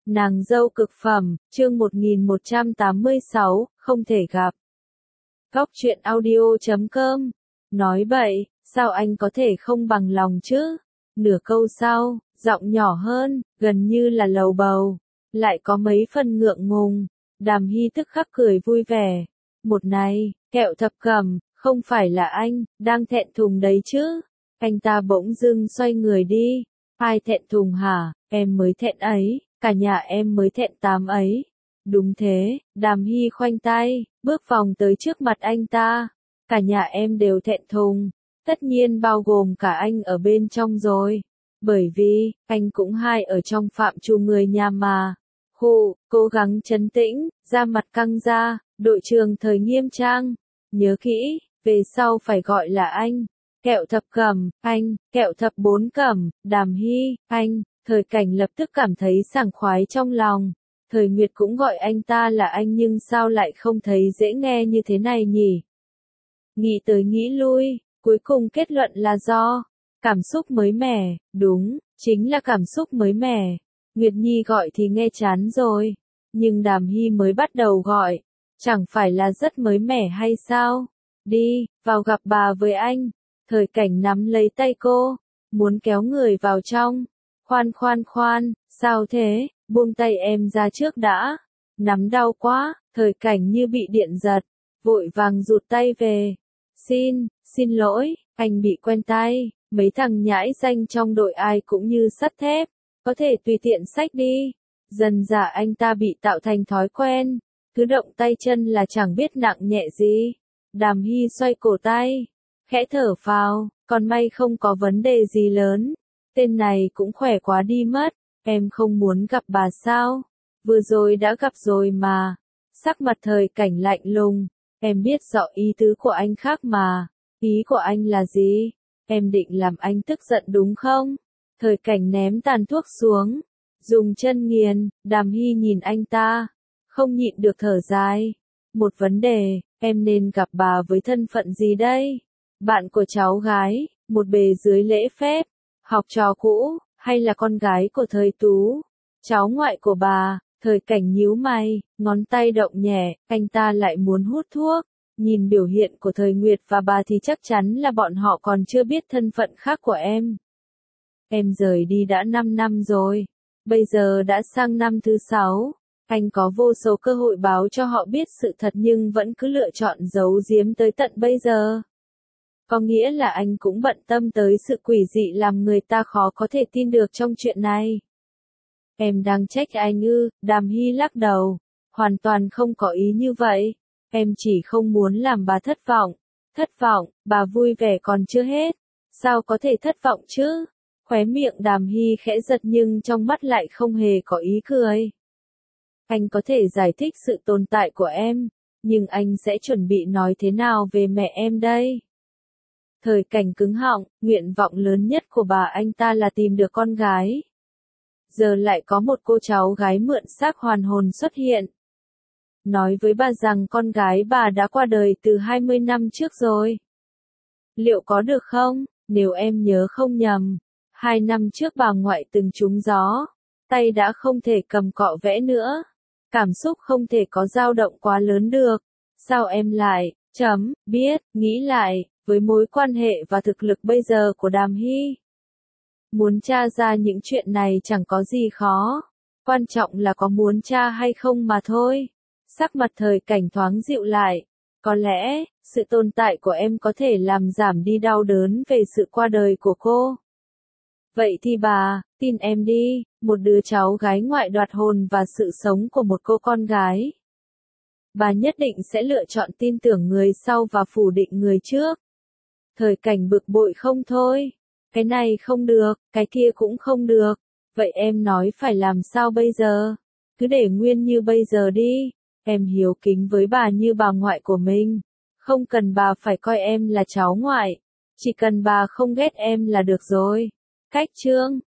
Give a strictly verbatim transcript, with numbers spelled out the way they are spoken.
Nàng dâu cực phẩm, chương một nghìn một trăm tám mươi sáu, không thể gặp. Góc truyện audio chấm com. Nói bậy, sao anh có thể không bằng lòng chứ? Nửa câu sau, giọng nhỏ hơn, gần như là lầu bầu, lại có mấy phần ngượng ngùng. Đàm Hy tức khắc cười vui vẻ. Một này, Kẹo Thập Cẩm, không phải là anh, đang thẹn thùng đấy chứ? Anh ta bỗng dưng xoay người đi. Ai thẹn thùng hả? Em mới thẹn ấy, cả nhà em mới thẹn tám ấy. Đúng thế, Đàm Hy khoanh tay, bước vòng tới trước mặt anh ta. Cả nhà em đều thẹn thùng, tất nhiên bao gồm cả anh ở bên trong rồi. Bởi vì, anh cũng hai ở trong phạm trù người nhà mà. Hù, cố gắng trấn tĩnh, da mặt căng ra, đội trưởng thời nghiêm trang. Nhớ kỹ, về sau phải gọi là anh. Kẹo Thập Cẩm, anh, Kẹo Thập Bốn Cẩm, Đàm Hy, anh. Thời Cảnh lập tức cảm thấy sảng khoái trong lòng. Thời Nguyệt cũng gọi anh ta là anh nhưng sao lại không thấy dễ nghe như thế này nhỉ? Nghĩ tới nghĩ lui, cuối cùng kết luận là do cảm xúc mới mẻ, đúng, chính là cảm xúc mới mẻ. Nguyệt Nhi gọi thì nghe chán rồi, nhưng Đàm Hy mới bắt đầu gọi, chẳng phải là rất mới mẻ hay sao? Đi, vào gặp bà với anh. Thời Cảnh nắm lấy tay cô, muốn kéo người vào trong. Khoan khoan khoan, sao thế, buông tay em ra trước đã. Nắm đau quá, Thời Cảnh như bị điện giật, vội vàng rụt tay về. Xin, xin lỗi, anh bị quen tay, mấy thằng nhãi danh trong đội ai cũng như sắt thép, có thể tùy tiện xách đi. Dần dà anh ta bị tạo thành thói quen, cứ động tay chân là chẳng biết nặng nhẹ gì. Đàm Hy xoay cổ tay, khẽ thở phào, còn may không có vấn đề gì lớn. Tên này cũng khỏe quá đi mất, em không muốn gặp bà sao? Vừa rồi đã gặp rồi mà. Sắc mặt Thời Cảnh lạnh lùng, em biết rõ ý tứ của anh khác mà. Ý của anh là gì? Em định làm anh tức giận đúng không? Thời Cảnh ném tàn thuốc xuống, dùng chân nghiền. Đàm Hy nhìn anh ta, không nhịn được thở dài. Một vấn đề, em nên gặp bà với thân phận gì đây? Bạn của cháu gái, một bề dưới lễ phép, học trò cũ, hay là con gái của Thời Tú, cháu ngoại của bà? Thời Cảnh nhíu mày, ngón tay động nhẹ, anh ta lại muốn hút thuốc. Nhìn biểu hiện của Thời Nguyệt và bà thì chắc chắn là bọn họ còn chưa biết thân phận khác của em. Em rời đi đã năm năm rồi, bây giờ đã sang năm thứ sáu. Anh có vô số cơ hội báo cho họ biết sự thật nhưng vẫn cứ lựa chọn giấu giếm tới tận bây giờ. Có nghĩa là anh cũng bận tâm tới sự quỷ dị làm người ta khó có thể tin được trong chuyện này. Em đang trách anh ư? Đàm Hy lắc đầu. Hoàn toàn không có ý như vậy. Em chỉ không muốn làm bà thất vọng. Thất vọng, bà vui vẻ còn chưa hết. Sao có thể thất vọng chứ? Khóe miệng Đàm Hy khẽ giật nhưng trong mắt lại không hề có ý cười. Anh có thể giải thích sự tồn tại của em, nhưng anh sẽ chuẩn bị nói thế nào về mẹ em đây? Thời Cảnh cứng họng, nguyện vọng lớn nhất của bà anh ta là tìm được con gái. Giờ lại có một cô cháu gái mượn xác hoàn hồn xuất hiện. Nói với bà rằng con gái bà đã qua đời từ hai mươi năm trước rồi. Liệu có được không? Nếu em nhớ không nhầm, hai năm trước bà ngoại từng trúng gió, tay đã không thể cầm cọ vẽ nữa. Cảm xúc không thể có dao động quá lớn được. Sao em lại, chấm, biết, nghĩ lại, với mối quan hệ và thực lực bây giờ của Đàm Hy? Muốn tra ra những chuyện này chẳng có gì khó. Quan trọng là có muốn tra hay không mà thôi. Sắc mặt Thời Cảnh thoáng dịu lại. Có lẽ, sự tồn tại của em có thể làm giảm đi đau đớn về sự qua đời của cô. Vậy thì bà, tin em đi, một đứa cháu gái ngoại đoạt hồn và sự sống của một cô con gái. Bà nhất định sẽ lựa chọn tin tưởng người sau và phủ định người trước. Thời Cảnh bực bội không thôi. Cái này không được, cái kia cũng không được. Vậy em nói phải làm sao bây giờ? Cứ để nguyên như bây giờ đi. Em hiếu kính với bà như bà ngoại của mình. Không cần bà phải coi em là cháu ngoại. Chỉ cần bà không ghét em là được rồi. Cách chương